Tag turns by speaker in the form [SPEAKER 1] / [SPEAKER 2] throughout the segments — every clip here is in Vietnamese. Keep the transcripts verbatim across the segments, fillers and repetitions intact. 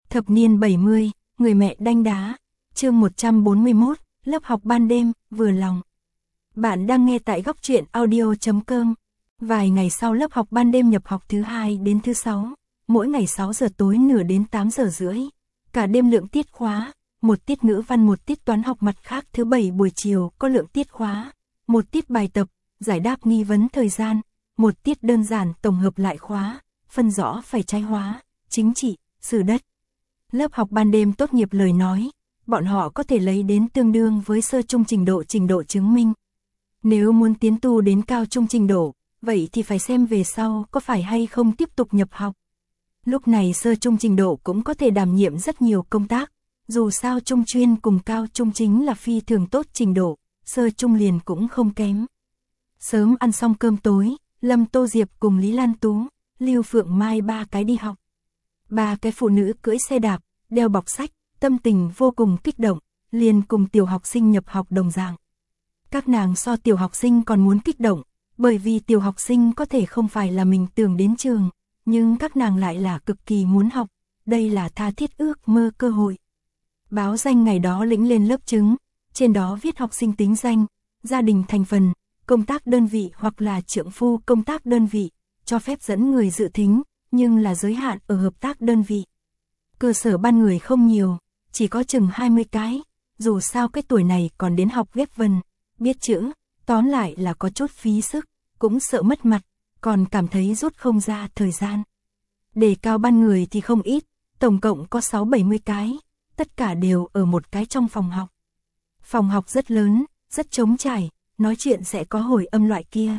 [SPEAKER 1] Thập niên bảy mươi, người mẹ đanh đá. Chương một trăm bốn mươi mốt, lớp học ban đêm, vừa lòng. Bạn đang nghe tại góc truyện audio chấm com. Vài ngày sau lớp học ban đêm nhập học thứ hai đến thứ sáu, mỗi ngày sáu giờ tối nửa đến tám giờ rưỡi. Cả đêm lượng tiết khóa, một tiết ngữ văn một tiết toán học, mặt khác thứ bảy buổi chiều có lượng tiết khóa, một tiết bài tập, giải đáp nghi vấn thời gian, một tiết đơn giản tổng hợp lại khóa, phân rõ phải trái hóa, chính trị, sử đất. Lớp học ban đêm tốt nghiệp lời nói, bọn họ có thể lấy đến tương đương với sơ trung trình độ trình độ chứng minh. Nếu muốn tiến tu đến cao trung trình độ, vậy thì phải xem về sau có phải hay không tiếp tục nhập học. Lúc này sơ trung trình độ cũng có thể đảm nhiệm rất nhiều công tác, dù sao trung chuyên cùng cao trung chính là phi thường tốt trình độ, sơ trung liền cũng không kém. Sớm ăn xong cơm tối, Lâm Tô Diệp cùng Lý Lan Tú, Lưu Phượng Mai ba cái đi học. Ba cái phụ nữ cưỡi xe đạp, đeo bọc sách, tâm tình vô cùng kích động, liền cùng tiểu học sinh nhập học đồng dạng. Các nàng so tiểu học sinh còn muốn kích động, bởi vì tiểu học sinh có thể không phải là mình tưởng đến trường, nhưng các nàng lại là cực kỳ muốn học, đây là tha thiết ước mơ cơ hội. Báo danh ngày đó lĩnh lên lớp chứng, trên đó viết học sinh tính danh, gia đình thành phần, công tác đơn vị hoặc là trượng phu công tác đơn vị, cho phép dẫn người dự thính, nhưng là giới hạn ở hợp tác đơn vị. Cơ sở ban người không nhiều, chỉ có chừng hai mươi cái, dù sao cái tuổi này còn đến học ghép vần, biết chữ, tóm lại là có chút phí sức, cũng sợ mất mặt, còn cảm thấy rút không ra thời gian. Đề cao ban người thì không ít, tổng cộng có sáu bảy mươi cái, tất cả đều ở một cái trong phòng học. Phòng học rất lớn, rất trống trải, nói chuyện sẽ có hồi âm loại kia.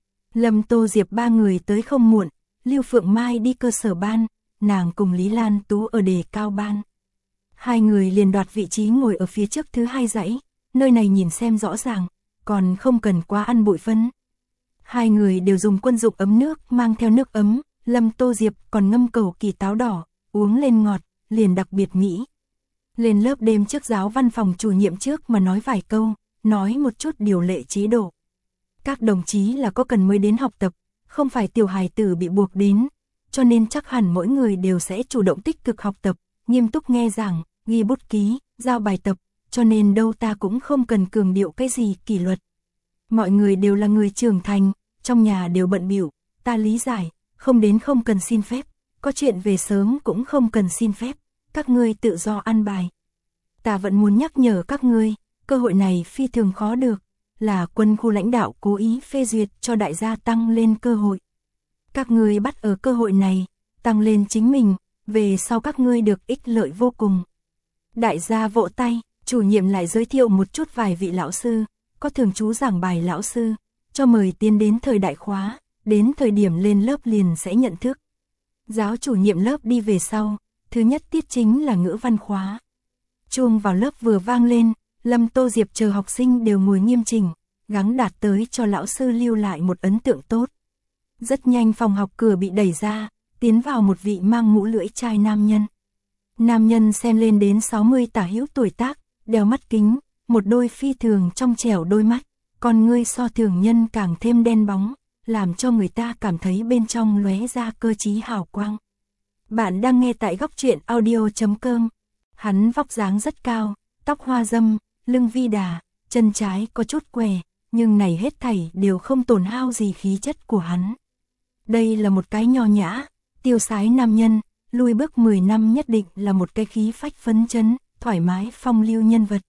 [SPEAKER 1] Lâm Tô Diệp ba người tới không muộn, Lưu Phượng Mai đi cơ sở ban, nàng cùng Lý Lan Tú ở đề cao ban. Hai người liền đoạt vị trí ngồi ở phía trước thứ hai dãy, nơi này nhìn xem rõ ràng, còn không cần quá ăn bụi phân. Hai người đều dùng quân dụng ấm nước mang theo nước ấm, Lâm Tô Diệp còn ngâm cầu kỳ táo đỏ, uống lên ngọt, liền đặc biệt mỹ. Lên lớp đêm trước giáo văn phòng chủ nhiệm trước mà nói vài câu, nói một chút điều lệ chế độ. Các đồng chí là có cần mới đến học tập, không phải tiểu hài tử bị buộc đến, cho nên chắc hẳn mỗi người đều sẽ chủ động tích cực học tập, nghiêm túc nghe giảng, ghi bút ký, giao bài tập, cho nên đâu ta cũng không cần cường điệu cái gì kỷ luật. Mọi người đều là người trưởng thành, trong nhà đều bận bịu, ta lý giải, không đến không cần xin phép, có chuyện về sớm cũng không cần xin phép, các ngươi tự do ăn bài. Ta vẫn muốn nhắc nhở các ngươi, cơ hội này phi thường khó được, là quân khu lãnh đạo cố ý phê duyệt cho đại gia tăng lên cơ hội. Các ngươi bắt ở cơ hội này, tăng lên chính mình, về sau các ngươi được ích lợi vô cùng. Đại gia vỗ tay, chủ nhiệm lại giới thiệu một chút vài vị lão sư, có thường trú giảng bài lão sư, cho mời tiến đến thời đại khóa, đến thời điểm lên lớp liền sẽ nhận thức. Giáo chủ nhiệm lớp đi về sau, thứ nhất tiết chính là ngữ văn khóa. Chuông vào lớp vừa vang lên, Lâm Tô Diệp chờ học sinh đều ngồi nghiêm chỉnh, gắng đạt tới cho lão sư lưu lại một ấn tượng tốt. Rất nhanh phòng học cửa bị đẩy ra, tiến vào một vị mang mũ lưỡi chai nam nhân. Nam nhân xem lên đến sáu mươi tả hữu tuổi tác, đeo mắt kính, một đôi phi thường trong trẻo đôi mắt, con ngươi so thường nhân càng thêm đen bóng, làm cho người ta cảm thấy bên trong lóe ra cơ trí hào quang. Bạn đang nghe tại góc truyện audio chấm com. Hắn vóc dáng rất cao, tóc hoa dâm, lưng vi đà, chân trái có chút què, nhưng này hết thảy đều không tổn hao gì khí chất của hắn. Đây là một cái nho nhã, tiêu sái nam nhân, lui bước mười năm nhất định là một cái khí phách phấn chấn, thoải mái phong lưu nhân vật.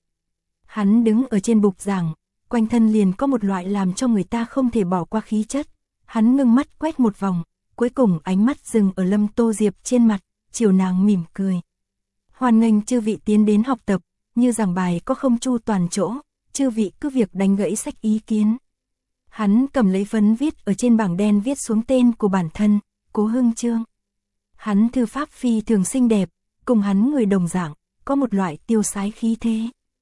[SPEAKER 1] Hắn đứng ở trên bục giảng, quanh thân liền có một loại làm cho người ta không thể bỏ qua khí chất. Hắn ngưng mắt quét một vòng, cuối cùng ánh mắt dừng ở Lâm Tô Diệp trên mặt, chiều nàng mỉm cười. Hoan nghênh chư vị tiến đến học tập, như giảng bài có không chu toàn chỗ, chư vị cứ việc đánh gãy sách ý kiến. Hắn cầm lấy phấn viết ở trên bảng đen viết xuống tên của bản thân, Cố Hưng Trương. Hắn thư pháp phi thường xinh đẹp, cùng hắn người đồng dạng, có một loại tiêu sái khí thế.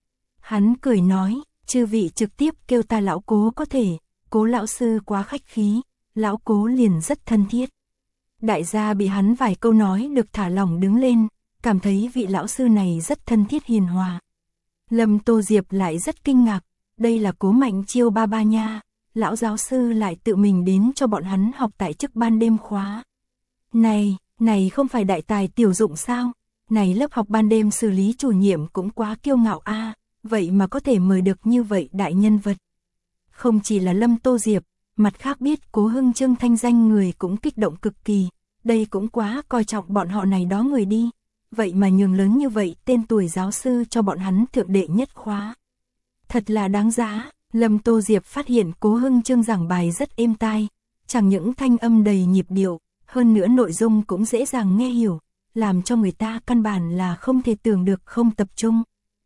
[SPEAKER 1] Hắn cười nói, chư vị trực tiếp kêu ta lão Cố có thể, Cố lão sư quá khách khí, lão Cố liền rất thân thiết. Đại gia bị hắn vài câu nói được thả lỏng đứng lên, cảm thấy vị lão sư này rất thân thiết hiền hòa. Lâm Tô Diệp lại rất kinh ngạc, đây là Cố Mạnh Chiêu ba ba nha, lão giáo sư lại tự mình đến cho bọn hắn học tại chức ban đêm khóa. Này, này không phải đại tài tiểu dụng sao, Này lớp học ban đêm xử lý chủ nhiệm cũng quá kiêu ngạo a, vậy mà có thể mời được như vậy đại nhân vật. Không chỉ là Lâm Tô Diệp, mặt khác biết Cố Hưng Chương thanh danh người cũng kích động cực kỳ, đây cũng quá coi trọng bọn họ này đó người đi, vậy mà nhường lớn như vậy tên tuổi giáo sư cho bọn hắn thượng đệ nhất khóa. Thật là đáng giá, Lâm Tô Diệp phát hiện Cố Hưng Chương giảng bài rất êm tai, chẳng những thanh âm đầy nhịp điệu, hơn nữa nội dung cũng dễ dàng nghe hiểu, làm cho người ta căn bản là không thể tưởng được không tập trung.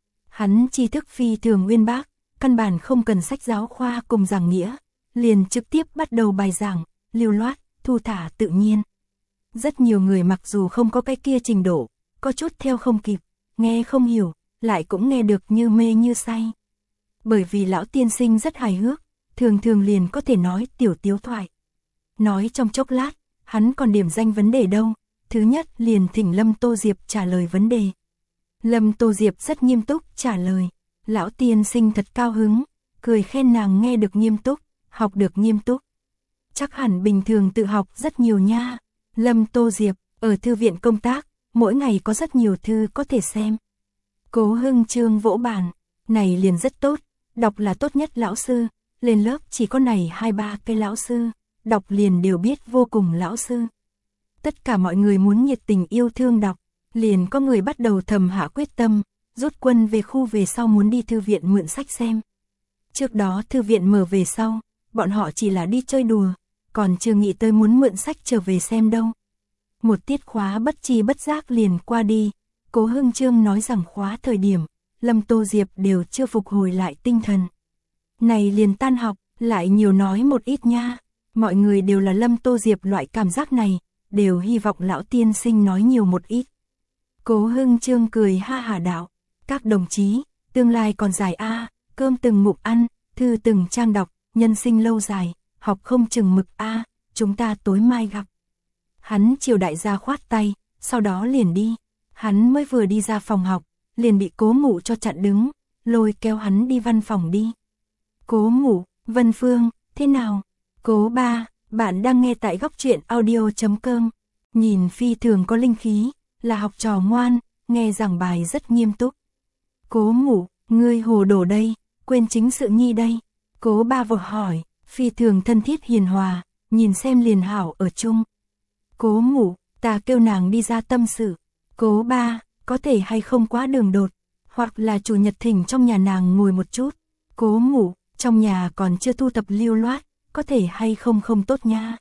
[SPEAKER 1] Hắn tri thức phi thường uyên bác, căn bản không cần sách giáo khoa cùng giảng nghĩa, liền trực tiếp bắt đầu bài giảng, lưu loát, thu thả tự nhiên. Rất nhiều người mặc dù không có cái kia trình độ, có chút theo không kịp, nghe không hiểu, lại cũng nghe được như mê như say. Bởi vì lão tiên sinh rất hài hước, thường thường liền có thể nói tiểu tiếu thoại. Nói trong chốc lát, hắn còn điểm danh vấn đề đâu, thứ nhất liền thỉnh Lâm Tô Diệp trả lời vấn đề. Lâm Tô Diệp rất nghiêm túc trả lời, lão tiên sinh thật cao hứng, cười khen nàng nghe được nghiêm túc, học được nghiêm túc. Chắc hẳn bình thường tự học rất nhiều nha. Lâm Tô Diệp, ở thư viện công tác, mỗi ngày có rất nhiều thư có thể xem. Cố Hưng Chương vỗ bàn, này liền rất tốt, đọc là tốt nhất lão sư, lên lớp chỉ có này hai ba cái lão sư, đọc liền đều biết vô cùng lão sư. Tất cả mọi người muốn nhiệt tình yêu thương đọc, liền có người bắt đầu thầm hạ quyết tâm, rút quân về khu về sau muốn đi thư viện mượn sách xem. Trước đó thư viện mở về sau, bọn họ chỉ là đi chơi đùa, còn chưa nghĩ tới muốn mượn sách trở về xem đâu. Một tiết khóa bất chi bất giác liền qua đi, Cố Hưng Chương nói rằng khóa thời điểm, Lâm Tô Diệp đều chưa phục hồi lại tinh thần. Này liền tan học, lại nhiều nói một ít nha, mọi người đều là Lâm Tô Diệp loại cảm giác này, đều hy vọng lão tiên sinh nói nhiều một ít. Cố Hưng Chương cười ha hả đạo, các đồng chí, tương lai còn dài a, cơm từng ngụm ăn, thư từng trang đọc, nhân sinh lâu dài, học không chừng mực a, chúng ta tối mai gặp. Hắn chiều đại gia khoát tay, sau đó liền đi, hắn mới vừa đi ra phòng học, liền bị Cố Mụ cho chặn đứng, lôi kéo hắn đi văn phòng đi. Cố Mụ, Vân Phương, thế nào? Cố ba, bạn đang nghe tại góc truyện audio chấm com, nhìn phi thường có linh khí, là học trò ngoan, nghe giảng bài rất nghiêm túc. Cố Mụ, ngươi hồ đồ đây, quên chính sự nhi đây. Cố ba vội hỏi, phi thường thân thiết hiền hòa, nhìn xem liền hảo ở chung. Cố Mụ, ta kêu nàng đi ra tâm sự. Cố ba, có thể hay không quá đường đột, hoặc là chủ nhật thỉnh trong nhà nàng ngồi một chút. Cố Mụ, trong nhà còn chưa thu tập lưu loát, có thể hay không không tốt nha.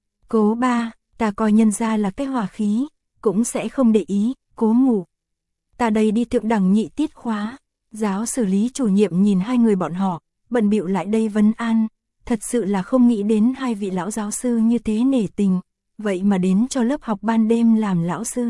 [SPEAKER 1] Cố ba, ta coi nhân ra là cái hòa khí, cũng sẽ không để ý. Cố Mụ, ta đây đi thượng đẳng nhị tiết khóa. Giáo xử lý chủ nhiệm nhìn hai người bọn họ, bận bịu lại đây vấn an, thật sự là không nghĩ đến hai vị lão giáo sư như thế nể tình, vậy mà đến cho lớp học ban đêm làm lão sư.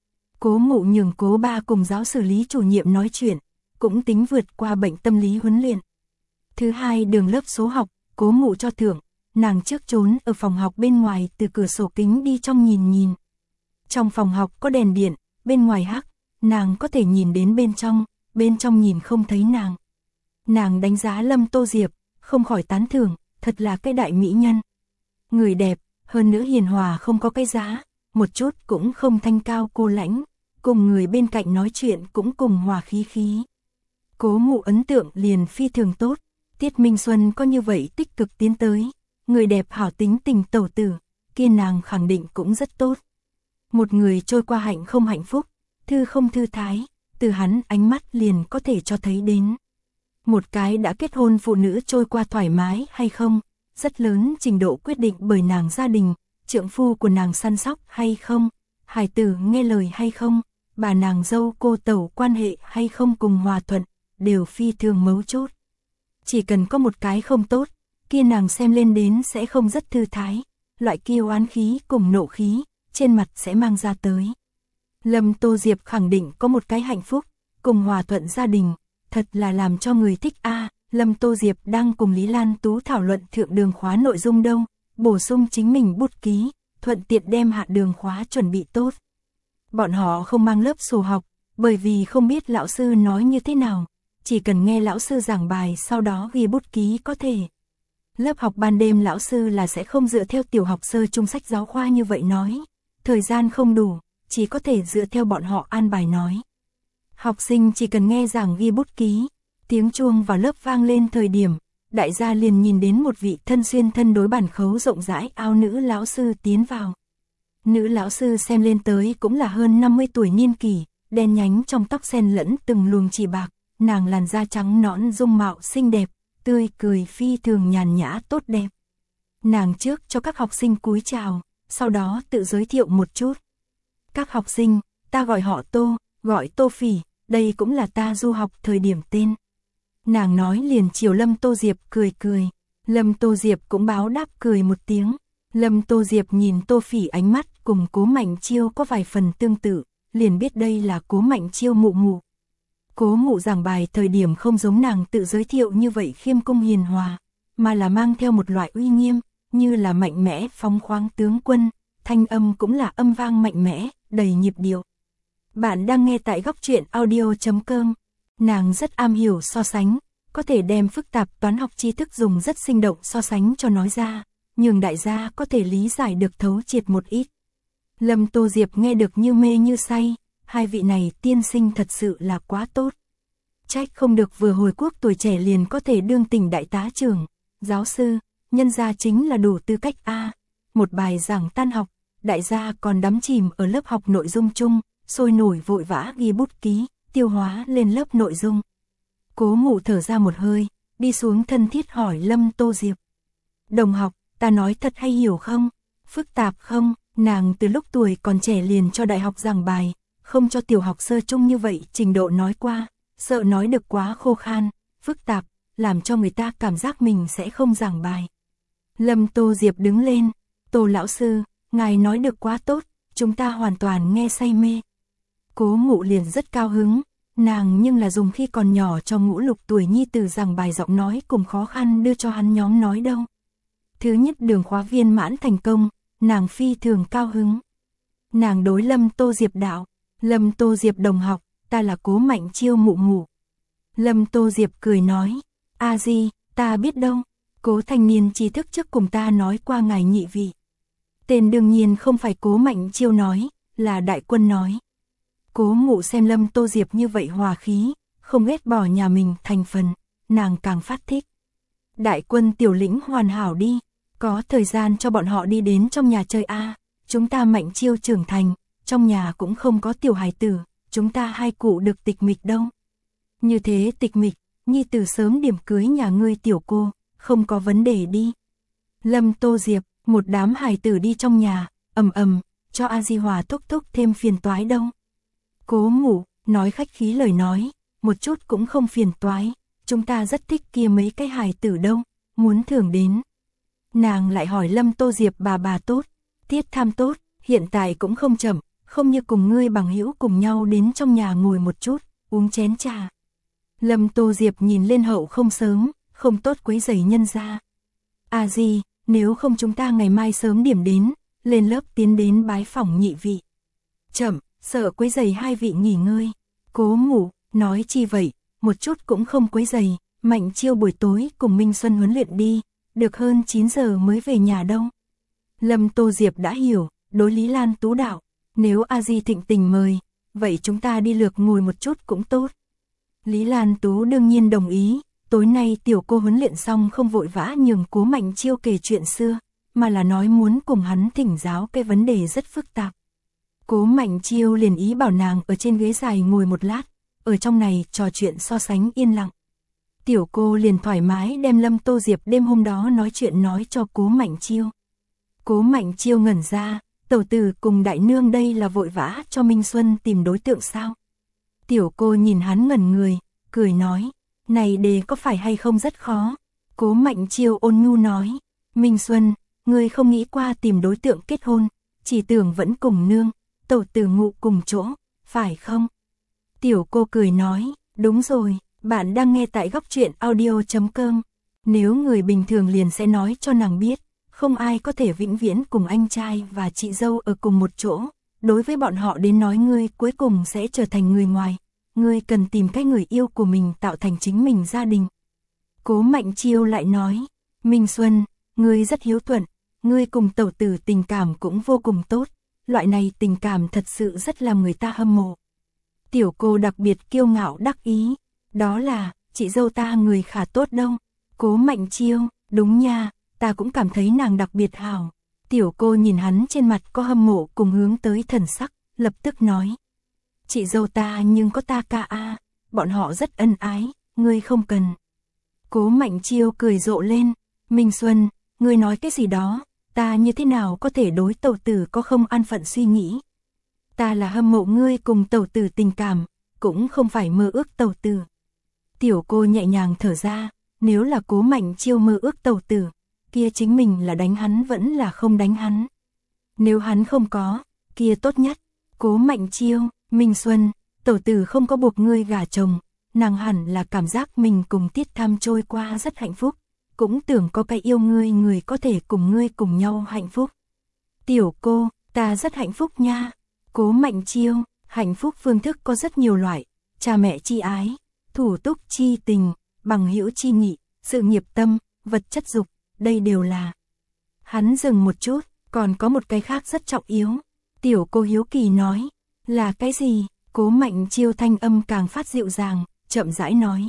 [SPEAKER 1] Cố Mụ nhường Cố ba cùng giáo xử lý chủ nhiệm nói chuyện, cũng tính vượt qua bệnh tâm lý huấn luyện. Thứ hai đường lớp số học, Cố Mụ cho thưởng, nàng trước trốn ở phòng học bên ngoài từ cửa sổ kính đi trong nhìn nhìn. Trong phòng học có đèn điện, bên ngoài hắc, nàng có thể nhìn đến bên trong, bên trong nhìn không thấy nàng. Nàng đánh giá Lâm Tô Diệp, không khỏi tán thưởng, thật là cái đại mỹ nhân. Người đẹp, hơn nữa hiền hòa không có cái giá, một chút cũng không thanh cao cô lãnh, cùng người bên cạnh nói chuyện cũng cùng hòa khí khí. Cố Mụ ấn tượng liền phi thường tốt, Tiết Minh Xuân có như vậy tích cực tiến tới, người đẹp hảo tính tình tẩu tử, kia nàng khẳng định cũng rất tốt. Một người trôi qua hạnh không hạnh phúc, thư không thư thái, từ hắn ánh mắt liền có thể cho thấy đến. Một cái đã kết hôn phụ nữ trôi qua thoải mái hay không, rất lớn trình độ quyết định bởi nàng gia đình, trượng phu của nàng săn sóc hay không, hài tử nghe lời hay không, bà nàng dâu cô tẩu quan hệ hay không cùng hòa thuận, đều phi thường mấu chốt. Chỉ cần có một cái không tốt, kia nàng xem lên đến sẽ không rất thư thái, loại kiêu oán khí cùng nộ khí, trên mặt sẽ mang ra tới. Lâm Tô Diệp khẳng định có một cái hạnh phúc, cùng hòa thuận gia đình, thật là làm cho người thích a. À, Lâm Tô Diệp đang cùng Lý Lan Tú thảo luận thượng đường khóa nội dung đâu, bổ sung chính mình bút ký, thuận tiện đem hạ đường khóa chuẩn bị tốt. Bọn họ không mang lớp sổ học, bởi vì không biết lão sư nói như thế nào, chỉ cần nghe lão sư giảng bài sau đó ghi bút ký có thể. Lớp học ban đêm lão sư là sẽ không dựa theo tiểu học sơ trung sách giáo khoa như vậy nói, thời gian không đủ, chỉ có thể dựa theo bọn họ an bài nói. Học sinh chỉ cần nghe giảng ghi bút ký, tiếng chuông vào lớp vang lên thời điểm, đại gia liền nhìn đến một vị thân xuyên thân đối bản khấu rộng rãi áo nữ lão sư tiến vào. Nữ lão sư xem lên tới cũng là hơn năm mươi tuổi niên kỷ, đen nhánh trong tóc xen lẫn từng luồng chỉ bạc, nàng làn da trắng nõn dung mạo xinh đẹp, tươi cười phi thường nhàn nhã tốt đẹp. Nàng trước cho các học sinh cúi chào, sau đó tự giới thiệu một chút. Các học sinh, ta gọi họ Tô, gọi Tô Phỉ, đây cũng là ta du học thời điểm tên. Nàng nói liền chiều Lâm Tô Diệp cười cười, Lâm Tô Diệp cũng báo đáp cười một tiếng. Lâm Tô Diệp nhìn Tô Phỉ ánh mắt cùng Cố Mạnh Chiêu có vài phần tương tự, liền biết đây là Cố Mạnh Chiêu mụ mụ. Cố mụ giảng bài thời điểm không giống nàng tự giới thiệu như vậy khiêm cung hiền hòa, mà là mang theo một loại uy nghiêm, như là mạnh mẽ phóng khoáng tướng quân, thanh âm cũng là âm vang mạnh mẽ, đầy nhịp điệu. Bạn đang nghe tại góc truyện audio chấm com. Nàng rất am hiểu so sánh, có thể đem phức tạp toán học tri thức dùng rất sinh động so sánh cho nói ra, nhường đại gia có thể lý giải được thấu triệt một ít. Lâm Tô Diệp nghe được như mê như say, hai vị này tiên sinh thật sự là quá tốt. Trách không được vừa hồi quốc tuổi trẻ liền có thể đương tỉnh đại tá trưởng, giáo sư, nhân gia chính là đủ tư cách a. Một bài giảng tan học, đại gia còn đắm chìm ở lớp học nội dung chung, sôi nổi vội vã ghi bút ký, tiêu hóa lên lớp nội dung. Cố mụ thở ra một hơi, đi xuống thân thiết hỏi Lâm Tô Diệp. Đồng học, ta nói thật hay hiểu không? Phức tạp không? Nàng từ lúc tuổi còn trẻ liền cho đại học giảng bài, không cho tiểu học sơ chung như vậy trình độ nói qua, sợ nói được quá khô khan, phức tạp, làm cho người ta cảm giác mình sẽ không giảng bài. Lâm Tô Diệp đứng lên, Tô lão sư, ngài nói được quá tốt, chúng ta hoàn toàn nghe say mê. Cố mụ liền rất cao hứng, nàng nhưng là dùng khi còn nhỏ cho Ngũ Lục tuổi nhi tử giảng bài giọng nói cùng khó khăn đưa cho hắn nhóm nói đâu. Thứ nhất đường khóa viên mãn thành công, nàng phi thường cao hứng. Nàng đối Lâm Tô Diệp đạo, Lâm Tô Diệp đồng học, ta là Cố Mạnh Chiêu mụ mụ. Lâm Tô Diệp cười nói, a di, ta biết đâu, Cố thanh niên trí thức trước cùng ta nói qua ngài nhị vị. Tên đương nhiên không phải Cố Mạnh Chiêu nói, là Đại Quân nói. Cố mụ xem Lâm Tô Diệp như vậy hòa khí, không ghét bỏ nhà mình thành phần, nàng càng phát thích. Đại Quân tiểu lĩnh hoàn hảo đi, có thời gian cho bọn họ đi đến trong nhà chơi a. Chúng ta Mạnh Chiêu trưởng thành, trong nhà cũng không có tiểu hài tử, chúng ta hai cụ được tịch mịch đâu. Như thế tịch mịch, nhi tử sớm điểm cưới nhà ngươi tiểu cô, không có vấn đề đi. Lâm Tô Diệp, một đám hài tử đi trong nhà, ầm ầm, cho A Di Hòa thúc thúc thêm phiền toái đâu. Cố mụ, nói khách khí lời nói, một chút cũng không phiền toái, chúng ta rất thích kia mấy cái hài tử đâu, muốn thưởng đến. Nàng lại hỏi Lâm Tô Diệp bà bà tốt, tiết tham tốt, hiện tại cũng không chậm, không như cùng ngươi bằng hữu cùng nhau đến trong nhà ngồi một chút, uống chén trà. Lâm Tô Diệp nhìn lên hậu không sớm, không tốt quấy rầy nhân ra. À gì, nếu không chúng ta ngày mai sớm điểm đến, lên lớp tiến đến bái phỏng nhị vị. Chậm, sợ quấy rầy hai vị nghỉ ngơi. Cố mụ, nói chi vậy, một chút cũng không quấy rầy, Mạnh Chiêu buổi tối cùng Minh Xuân huấn luyện đi, được hơn chín giờ mới về nhà đâu. Lâm Tô Diệp đã hiểu, đối Lý Lan Tú đạo, nếu A Di thịnh tình mời, vậy chúng ta đi lược ngồi một chút cũng tốt. Lý Lan Tú đương nhiên đồng ý, tối nay tiểu cô huấn luyện xong không vội vã nhường Cố Mạnh Chiêu kể chuyện xưa, mà là nói muốn cùng hắn thỉnh giáo cái vấn đề rất phức tạp. Cố Mạnh Chiêu liền ý bảo nàng ở trên ghế dài ngồi một lát, ở trong này trò chuyện so sánh yên lặng. Tiểu cô liền thoải mái đem Lâm Tô Diệp đêm hôm đó nói chuyện nói cho Cố Mạnh Chiêu. Cố Mạnh Chiêu ngẩn ra, tẩu tử cùng đại nương đây là vội vã cho Minh Xuân tìm đối tượng sao? Tiểu cô nhìn hắn ngẩn người, cười nói, này đề có phải hay không rất khó? Cố Mạnh Chiêu ôn nhu nói, Minh Xuân, ngươi không nghĩ qua tìm đối tượng kết hôn, chỉ tưởng vẫn cùng nương, tẩu tử ngụ cùng chỗ, phải không? Tiểu cô cười nói, đúng rồi, bạn đang nghe tại góc truyện audio chấm com. Nếu người bình thường liền sẽ nói cho nàng biết, không ai có thể vĩnh viễn cùng anh trai và chị dâu ở cùng một chỗ. Đối với bọn họ đến nói ngươi cuối cùng sẽ trở thành người ngoài. Ngươi cần tìm cách người yêu của mình tạo thành chính mình gia đình. Cố Mạnh Chiêu lại nói, Minh Xuân, ngươi rất hiếu thuận, ngươi cùng tẩu tử tình cảm cũng vô cùng tốt. loại này tình cảm thật sự rất làm người ta hâm mộ. Tiểu cô đặc biệt kiêu ngạo đắc ý, đó là, chị dâu ta người khá tốt đâu. Cố Mạnh Chiêu, đúng nha, ta cũng cảm thấy nàng đặc biệt hảo. Tiểu cô nhìn hắn trên mặt có hâm mộ cùng hướng tới thần sắc, lập tức nói. Chị dâu ta nhưng có ta ca a, bọn họ rất ân ái, ngươi không cần. Cố Mạnh Chiêu cười rộ lên, Minh Xuân, ngươi nói cái gì đó, ta như thế nào có thể đối tẩu tử có không an phận suy nghĩ. Ta là hâm mộ ngươi cùng tẩu tử tình cảm, cũng không phải mơ ước tẩu tử. Tiểu cô nhẹ nhàng thở ra, nếu là Cố Mạnh Chiêu mơ ước tẩu tử, kia chính mình là đánh hắn vẫn là không đánh hắn. Nếu hắn không có, kia tốt nhất. Cố Mạnh Chiêu, Minh Xuân, tẩu tử không có buộc ngươi gả chồng, nàng hẳn là cảm giác mình cùng Tiết Tham trôi qua rất hạnh phúc, cũng tưởng có cái yêu ngươi người có thể cùng ngươi cùng nhau hạnh phúc. Tiểu cô, ta rất hạnh phúc nha. Cố Mạnh Chiêu, hạnh phúc phương thức có rất nhiều loại, cha mẹ chi ái, thủ túc chi tình, bằng hữu chi nghị, sự nghiệp tâm, vật chất dục, đây đều là. Hắn dừng một chút, còn có một cái khác rất trọng yếu. Tiểu cô hiếu kỳ nói, là cái gì? Cố Mạnh Chiêu thanh âm càng phát dịu dàng, chậm rãi nói.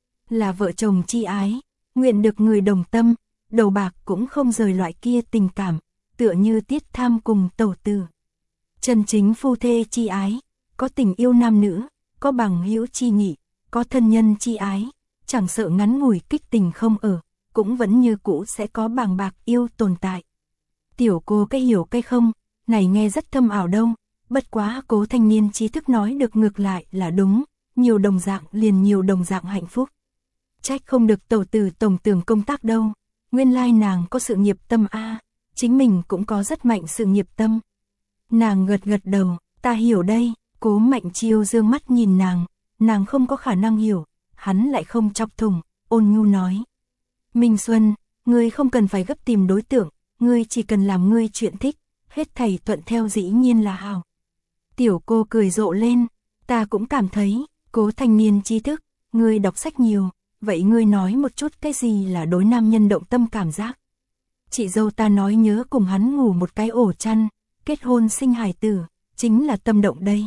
[SPEAKER 1] Là vợ chồng chi ái, nguyện được người đồng tâm, đầu bạc cũng không rời loại kia tình cảm, tựa như Tiết Tham cùng tẩu tử. Chân chính phu thê chi ái, có tình yêu nam nữ, có bằng hữu chi nghị, có thân nhân chi ái, chẳng sợ ngắn ngủi kích tình không ở, cũng vẫn như cũ sẽ có bàng bạc yêu tồn tại. Tiểu cô cái hiểu cái không, này nghe rất thâm ảo đâu, bất quá Cố thanh niên trí thức nói được ngược lại là đúng, nhiều đồng dạng liền nhiều đồng dạng hạnh phúc. Trách không được tẩu tử tổng tưởng công tác đâu, nguyên lai nàng có sự nghiệp tâm a, chính mình cũng có rất mạnh sự nghiệp tâm. Nàng gật gật đầu, ta hiểu đây. Cố Mạnh Chiêu dương mắt nhìn nàng, nàng không có khả năng hiểu, hắn lại không chọc thủng, ôn nhu nói. Minh Xuân, ngươi không cần phải gấp tìm đối tượng, ngươi chỉ cần làm ngươi chuyện thích, hết thảy thuận theo dĩ nhiên là hảo. Tiểu cô cười rộ lên, ta cũng cảm thấy, Cố thanh niên trí thức, ngươi đọc sách nhiều, vậy ngươi nói một chút cái gì là đối nam nhân động tâm cảm giác. Chị dâu ta nói nhớ cùng hắn ngủ một cái ổ chăn, kết hôn sinh hài tử, chính là tâm động đây.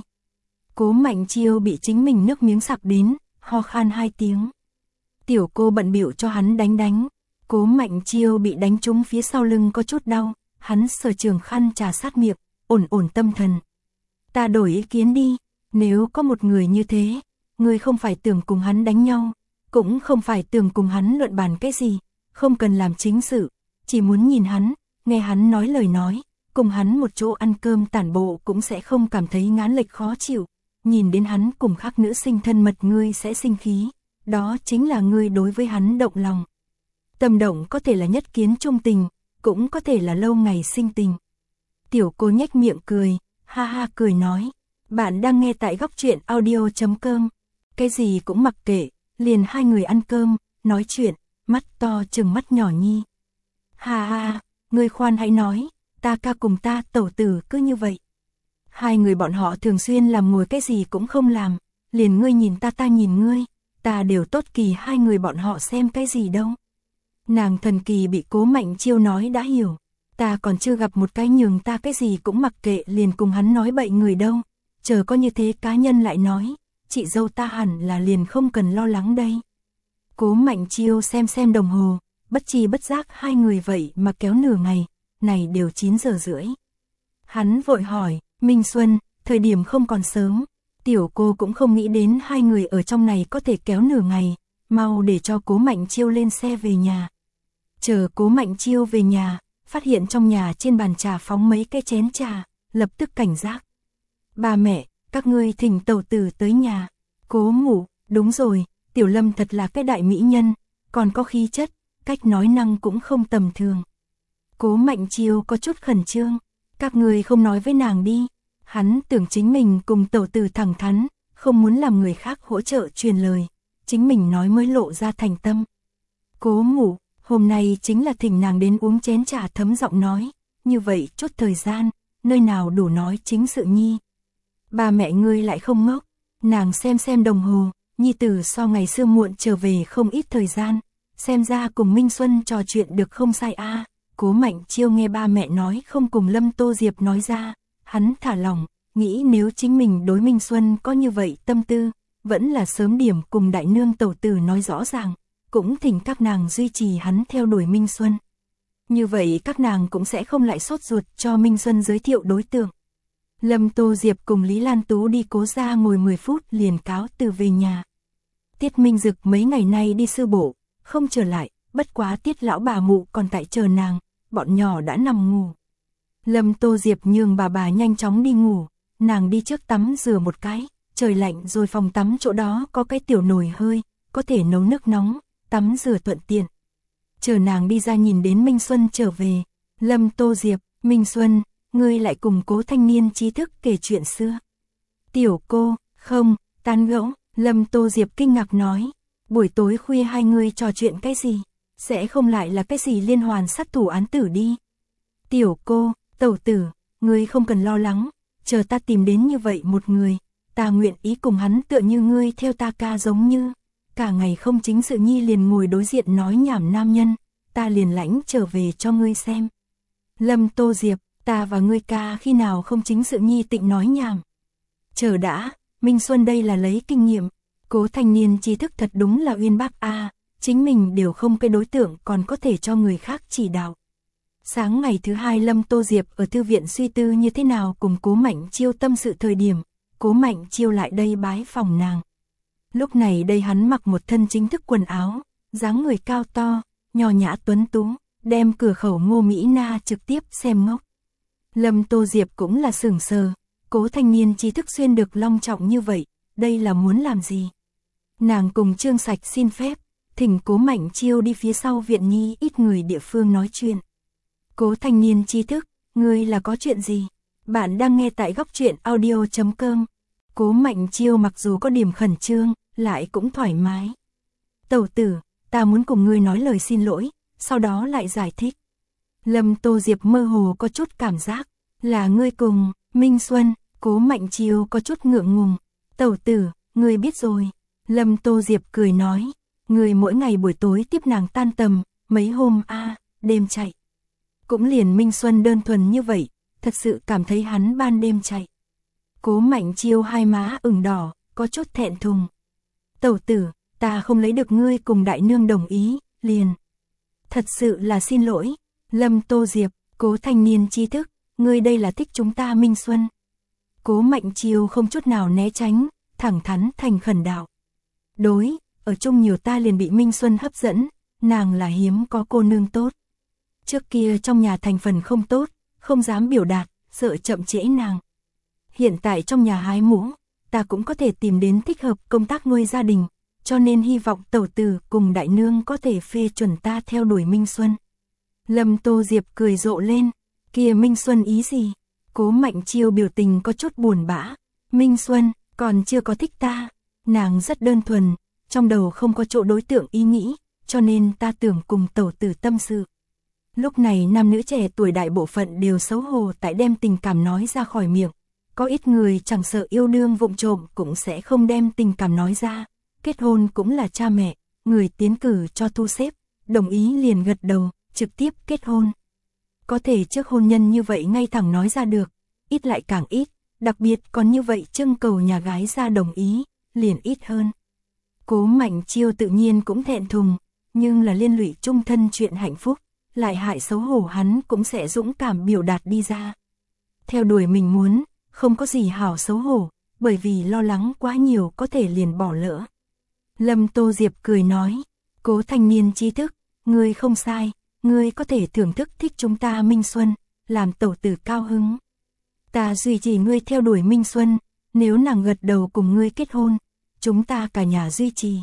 [SPEAKER 1] Cố Mạnh Chiêu bị chính mình nước miếng sặc đến, ho khan hai tiếng. Tiểu cô bận bịu cho hắn đánh đánh. Cố Mạnh Chiêu bị đánh trúng phía sau lưng có chút đau, hắn sờ trường khăn trà sát miệng, ổn ổn tâm thần. Ta đổi ý kiến đi, nếu có một người như thế, ngươi không phải tưởng cùng hắn đánh nhau, cũng không phải tưởng cùng hắn luận bàn cái gì, không cần làm chính sự, chỉ muốn nhìn hắn, nghe hắn nói lời nói, cùng hắn một chỗ ăn cơm tản bộ cũng sẽ không cảm thấy ngán lệch khó chịu. Nhìn đến hắn cùng khác nữ sinh thân mật ngươi sẽ sinh khí, đó chính là ngươi đối với hắn động lòng. Tâm động có thể là nhất kiến trung tình, cũng có thể là lâu ngày sinh tình. Tiểu cô nhếch miệng cười, ha ha cười nói, bạn đang nghe tại góc truyện audio chấm com, cái gì cũng mặc kệ, liền hai người ăn cơm, nói chuyện, mắt to chừng mắt nhỏ nhi. Ha ha, ngươi khoan hãy nói, ta ca cùng ta tẩu tử cứ như vậy. Hai người bọn họ thường xuyên làm ngồi cái gì cũng không làm, liền ngươi nhìn ta ta nhìn ngươi, ta đều tốt kỳ hai người bọn họ xem cái gì đâu. Nàng thần kỳ bị Cố Mạnh Chiêu nói đã hiểu, ta còn chưa gặp một cái nhường ta cái gì cũng mặc kệ liền cùng hắn nói bậy người đâu, chờ có như thế cá nhân lại nói, chị dâu ta hẳn là liền không cần lo lắng đây. Cố Mạnh Chiêu xem xem đồng hồ, bất chi bất giác hai người vậy mà kéo nửa ngày, này đều chín giờ rưỡi. Hắn vội hỏi, Minh Xuân, thời điểm không còn sớm, tiểu cô cũng không nghĩ đến hai người ở trong này có thể kéo nửa ngày, mau để cho Cố Mạnh Chiêu lên xe về nhà. Chờ Cố Mạnh Chiêu về nhà, phát hiện trong nhà trên bàn trà phóng mấy cái chén trà, lập tức cảnh giác. Ba mẹ, các ngươi thỉnh tẩu tử tới nhà. Cố ngủ, đúng rồi, Tiểu Lâm thật là cái đại mỹ nhân, còn có khí chất, cách nói năng cũng không tầm thường. Cố Mạnh Chiêu có chút khẩn trương, các người không nói với nàng đi. Hắn tưởng chính mình cùng tẩu tử thẳng thắn, không muốn làm người khác hỗ trợ truyền lời, chính mình nói mới lộ ra thành tâm. Cố ngủ, hôm nay chính là thỉnh nàng đến uống chén trà thấm giọng nói, như vậy chút thời gian, nơi nào đủ nói chính sự nhi. Ba mẹ ngươi lại không ngốc, nàng xem xem đồng hồ, nhi tử so ngày xưa muộn trở về không ít thời gian, xem ra cùng Minh Xuân trò chuyện được không sai a. Cố Mạnh Chiêu nghe ba mẹ nói không cùng Lâm Tô Diệp nói ra, hắn thả lỏng, nghĩ nếu chính mình đối Minh Xuân có như vậy tâm tư, vẫn là sớm điểm cùng đại nương tẩu tử nói rõ ràng, cũng thỉnh các nàng duy trì hắn theo đuổi Minh Xuân. Như vậy các nàng cũng sẽ không lại sốt ruột cho Minh Xuân giới thiệu đối tượng. Lâm Tô Diệp cùng Lý Lan Tú đi Cố gia ngồi mười phút liền cáo từ về nhà. Tiết Minh Dực mấy ngày nay đi sư bộ, không trở lại, bất quá Tiết lão bà mụ còn tại chờ nàng, bọn nhỏ đã nằm ngủ. Lâm Tô Diệp nhường bà bà nhanh chóng đi ngủ, nàng đi trước tắm rửa một cái, trời lạnh rồi phòng tắm chỗ đó có cái tiểu nồi hơi, có thể nấu nước nóng, tắm rửa thuận tiện. Chờ nàng đi ra nhìn đến Minh Xuân trở về, Lâm Tô Diệp, Minh Xuân, ngươi lại cùng Cố thanh niên trí thức kể chuyện xưa. Tiểu cô, không, tán gẫu, Lâm Tô Diệp kinh ngạc nói, buổi tối khuya hai người trò chuyện cái gì, sẽ không lại là cái gì liên hoàn sát thủ án tử đi. Tiểu cô, tẩu tử, ngươi không cần lo lắng, chờ ta tìm đến như vậy một người, ta nguyện ý cùng hắn tựa như ngươi theo ta ca giống như, cả ngày không chính sự nhi liền ngồi đối diện nói nhảm nam nhân, ta liền lãnh trở về cho ngươi xem. Lâm Tô Diệp, ta và ngươi ca khi nào không chính sự nhi tịnh nói nhảm. Chờ đã, Minh Xuân đây là lấy kinh nghiệm, Cố thanh niên trí thức thật đúng là uyên bác a, à, chính mình đều không cái đối tượng còn có thể cho người khác chỉ đạo. Sáng ngày thứ hai Lâm Tô Diệp ở thư viện suy tư như thế nào cùng Cố Mạnh Chiêu tâm sự thời điểm, Cố Mạnh Chiêu lại đây bái phòng nàng. Lúc này đây hắn mặc một thân chính thức quần áo, dáng người cao to, nho nhã tuấn tú, đem cửa khẩu Ngô Mỹ Na trực tiếp xem ngốc. Lâm Tô Diệp cũng là sửng sờ, Cố thanh niên trí thức xuyên được long trọng như vậy, đây là muốn làm gì? Nàng cùng Trương Sạch xin phép, thỉnh Cố Mạnh Chiêu đi phía sau viện nhi ít người địa phương nói chuyện. Cố thanh niên trí thức, ngươi là có chuyện gì? Bạn đang nghe tại góc truyện audio chấm com. Cố Mạnh Chiêu mặc dù có điểm khẩn trương, lại cũng thoải mái. Tẩu tử, ta muốn cùng ngươi nói lời xin lỗi, sau đó lại giải thích. Lâm Tô Diệp mơ hồ có chút cảm giác, là ngươi cùng, Minh Xuân, Cố Mạnh Chiêu có chút ngượng ngùng. Tẩu tử, ngươi biết rồi. Lâm Tô Diệp cười nói, ngươi mỗi ngày buổi tối tiếp nàng tan tầm, mấy hôm a à, đêm chạy. Cũng liền Minh Xuân đơn thuần như vậy, thật sự cảm thấy hắn ban đêm chạy. Cố Mạnh Chiêu hai má ửng đỏ, có chút thẹn thùng. Tẩu tử, ta không lấy được ngươi cùng đại nương đồng ý, liền. Thật sự là xin lỗi. Lâm Tô Diệp, Cố thanh niên trí thức, ngươi đây là thích chúng ta Minh Xuân. Cố Mạnh Chiêu không chút nào né tránh, thẳng thắn thành khẩn đạo. Đối, ở chung nhiều ta liền bị Minh Xuân hấp dẫn, nàng là hiếm có cô nương tốt. Trước kia trong nhà thành phần không tốt, không dám biểu đạt, sợ chậm trễ nàng. Hiện tại trong nhà hái mũ, ta cũng có thể tìm đến thích hợp công tác nuôi gia đình, cho nên hy vọng tẩu tử cùng đại nương có thể phê chuẩn ta theo đuổi Minh Xuân. Lâm Tô Diệp cười rộ lên, kia Minh Xuân ý gì? Cố Mạnh Chiêu biểu tình có chút buồn bã, Minh Xuân còn chưa có thích ta, nàng rất đơn thuần, trong đầu không có chỗ đối tượng ý nghĩ, cho nên ta tưởng cùng tẩu tử tâm sự. Lúc này nam nữ trẻ tuổi đại bộ phận đều xấu hổ tại đem tình cảm nói ra khỏi miệng, có ít người chẳng sợ yêu đương vụng trộm cũng sẽ không đem tình cảm nói ra, kết hôn cũng là cha mẹ, người tiến cử cho thu xếp, đồng ý liền gật đầu, trực tiếp kết hôn. Có thể trước hôn nhân như vậy ngay thẳng nói ra được, ít lại càng ít, đặc biệt còn như vậy trưng cầu nhà gái ra đồng ý, liền ít hơn. Cố Mạnh Chiêu tự nhiên cũng thẹn thùng, nhưng là liên lụy chung thân chuyện hạnh phúc, lại hại xấu hổ hắn cũng sẽ dũng cảm biểu đạt đi ra. Theo đuổi mình muốn, không có gì hảo xấu hổ, bởi vì lo lắng quá nhiều có thể liền bỏ lỡ. Lâm Tô Diệp cười nói, Cố thanh niên trí thức, ngươi không sai, ngươi có thể thưởng thức thích chúng ta Minh Xuân, làm tẩu tử cao hứng. Ta duy trì ngươi theo đuổi Minh Xuân, nếu nàng gật đầu cùng ngươi kết hôn, chúng ta cả nhà duy trì.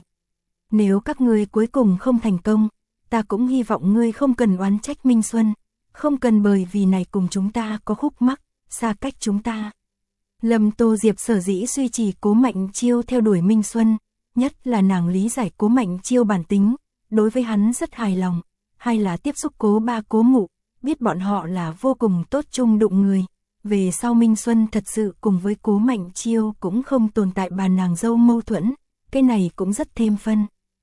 [SPEAKER 1] Nếu các ngươi cuối cùng không thành công, ta cũng hy vọng ngươi không cần oán trách Minh Xuân, không cần bởi vì này cùng chúng ta có khúc mắc, xa cách chúng ta. Lâm Tô Diệp sở dĩ duy trì Cố Mạnh Chiêu theo đuổi Minh Xuân, nhất là nàng lý giải Cố Mạnh Chiêu bản tính, đối với hắn rất hài lòng, hay là tiếp xúc Cố ba Cố mụ, biết bọn họ là vô cùng tốt chung đụng người. Về sau Minh Xuân thật sự cùng với Cố Mạnh Chiêu cũng không tồn tại bà nàng dâu mâu thuẫn, cái này cũng rất thêm phân.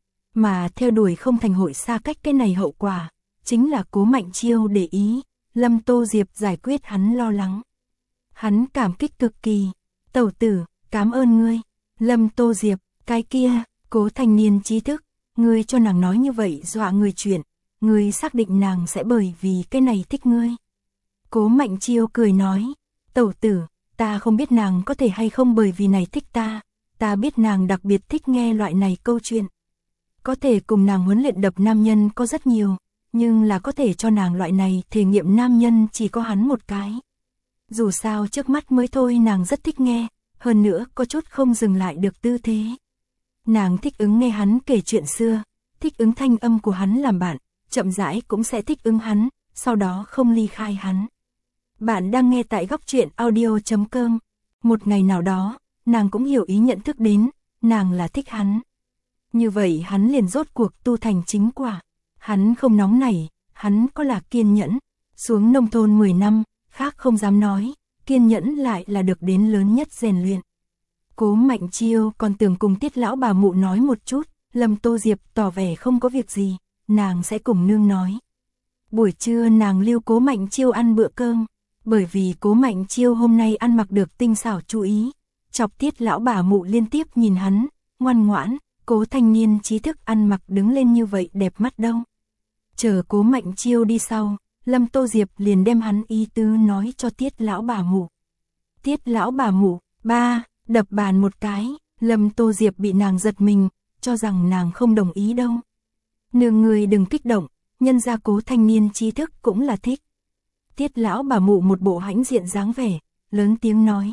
[SPEAKER 1] Mà theo đuổi không thành hội xa cách cái này hậu quả, chính là Cố Mạnh Chiêu để ý, Lâm Tô Diệp giải quyết hắn lo lắng. Hắn cảm kích cực kỳ. Tẩu tử, cảm ơn ngươi. Lâm Tô Diệp, cái kia, Cố thanh niên trí thức, ngươi cho nàng nói như vậy dọa người chuyện, ngươi xác định nàng sẽ bởi vì cái này thích ngươi. Cố Mạnh Chiêu cười nói, tẩu tử, ta không biết nàng có thể hay không bởi vì này thích ta, ta biết nàng đặc biệt thích nghe loại này câu chuyện. Có thể cùng nàng huấn luyện đập nam nhân có rất nhiều, nhưng là có thể cho nàng loại này thể nghiệm nam nhân chỉ có hắn một cái. Dù sao trước mắt mới thôi nàng rất thích nghe, hơn nữa có chút không dừng lại được tư thế. Nàng thích ứng nghe hắn kể chuyện xưa, thích ứng thanh âm của hắn làm bạn, chậm rãi cũng sẽ thích ứng hắn, sau đó không ly khai hắn. Bạn đang nghe tại góc truyện audio chấm com. Một ngày nào đó, nàng cũng hiểu ý nhận thức đến, nàng là thích hắn. Như vậy hắn liền rốt cuộc tu thành chính quả. Hắn không nóng nảy, hắn có là kiên nhẫn. Xuống nông thôn mười năm, khác không dám nói, kiên nhẫn lại là được đến lớn nhất rèn luyện. Cố Mạnh Chiêu còn tưởng cùng Tiết lão bà mụ nói một chút, Lâm Tô Diệp tỏ vẻ không có việc gì, nàng sẽ cùng nương nói. Buổi trưa nàng lưu Cố Mạnh Chiêu ăn bữa cơm, bởi vì Cố Mạnh Chiêu hôm nay ăn mặc được tinh xảo chú ý, chọc Tiết lão bà mụ liên tiếp nhìn hắn, ngoan ngoãn, Cố thanh niên trí thức ăn mặc đứng lên như vậy đẹp mắt đâu. Chờ Cố Mạnh Chiêu đi sau, Lâm Tô Diệp liền đem hắn ý tứ nói cho Tiết lão bà mụ. Tiết lão bà mụ, ba, đập bàn một cái, Lâm Tô Diệp bị nàng giật mình, cho rằng nàng không đồng ý đâu. Nương người đừng kích động, nhân gia Cố thanh niên trí thức cũng là thích. Tiết lão bà mụ một bộ hãnh diện dáng vẻ, lớn tiếng nói.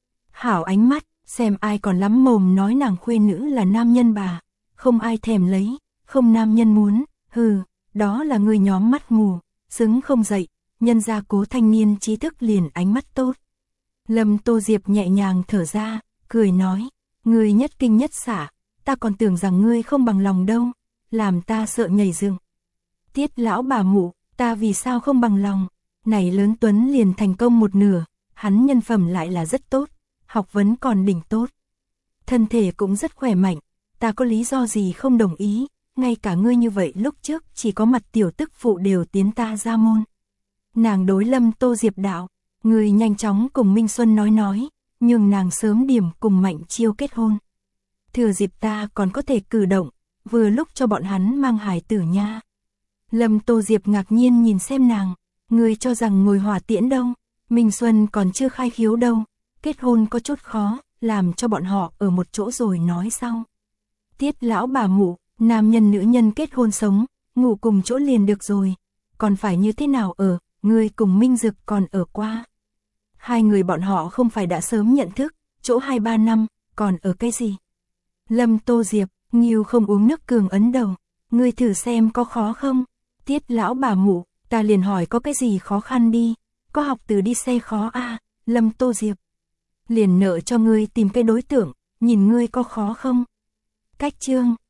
[SPEAKER 1] Hảo ánh mắt, xem ai còn lắm mồm nói nàng khuê nữ là nam nhân bà, không ai thèm lấy, không nam nhân muốn, hừ, đó là người nhóm mắt mù, xứng không dậy, nhân gia Cố thanh niên trí thức liền ánh mắt tốt. Lâm Tô Diệp nhẹ nhàng thở ra, cười nói, ngươi nhất kinh nhất xả, ta còn tưởng rằng ngươi không bằng lòng đâu, làm ta sợ nhảy dựng. Tiết lão bà mụ, ta vì sao không bằng lòng, này lớn Tuấn liền thành công một nửa, hắn nhân phẩm lại là rất tốt, học vấn còn đỉnh tốt. Thân thể cũng rất khỏe mạnh, ta có lý do gì không đồng ý, ngay cả ngươi như vậy lúc trước chỉ có mặt tiểu tức phụ đều tiến ta ra môn. Nàng đối Lâm Tô Diệp đạo, người nhanh chóng cùng Minh Xuân nói nói, nhưng nàng sớm điểm cùng Mạnh Chiêu kết hôn. Thừa dịp ta còn có thể cử động, vừa lúc cho bọn hắn mang hài tử nha. Lâm Tô Diệp ngạc nhiên nhìn xem nàng, người cho rằng ngồi hỏa tiễn đâu, Minh Xuân còn chưa khai khiếu đâu, kết hôn có chút khó, làm cho bọn họ ở một chỗ rồi nói sau. Tiết lão bà mụ, nam nhân nữ nhân kết hôn sống, ngủ cùng chỗ liền được rồi, còn phải như thế nào ở, người cùng Minh Dực còn ở qua. Hai người bọn họ không phải đã sớm nhận thức, chỗ hai ba năm, còn ở cái gì? Lâm Tô Diệp, Nghiêu không uống nước cường ấn đầu, ngươi thử xem có khó không? Tiết lão bà mụ, ta liền hỏi có cái gì khó khăn đi, có học từ đi xe khó à? Lâm Tô Diệp, liền nợ cho ngươi tìm cái đối tượng, nhìn ngươi có khó không? Cách chương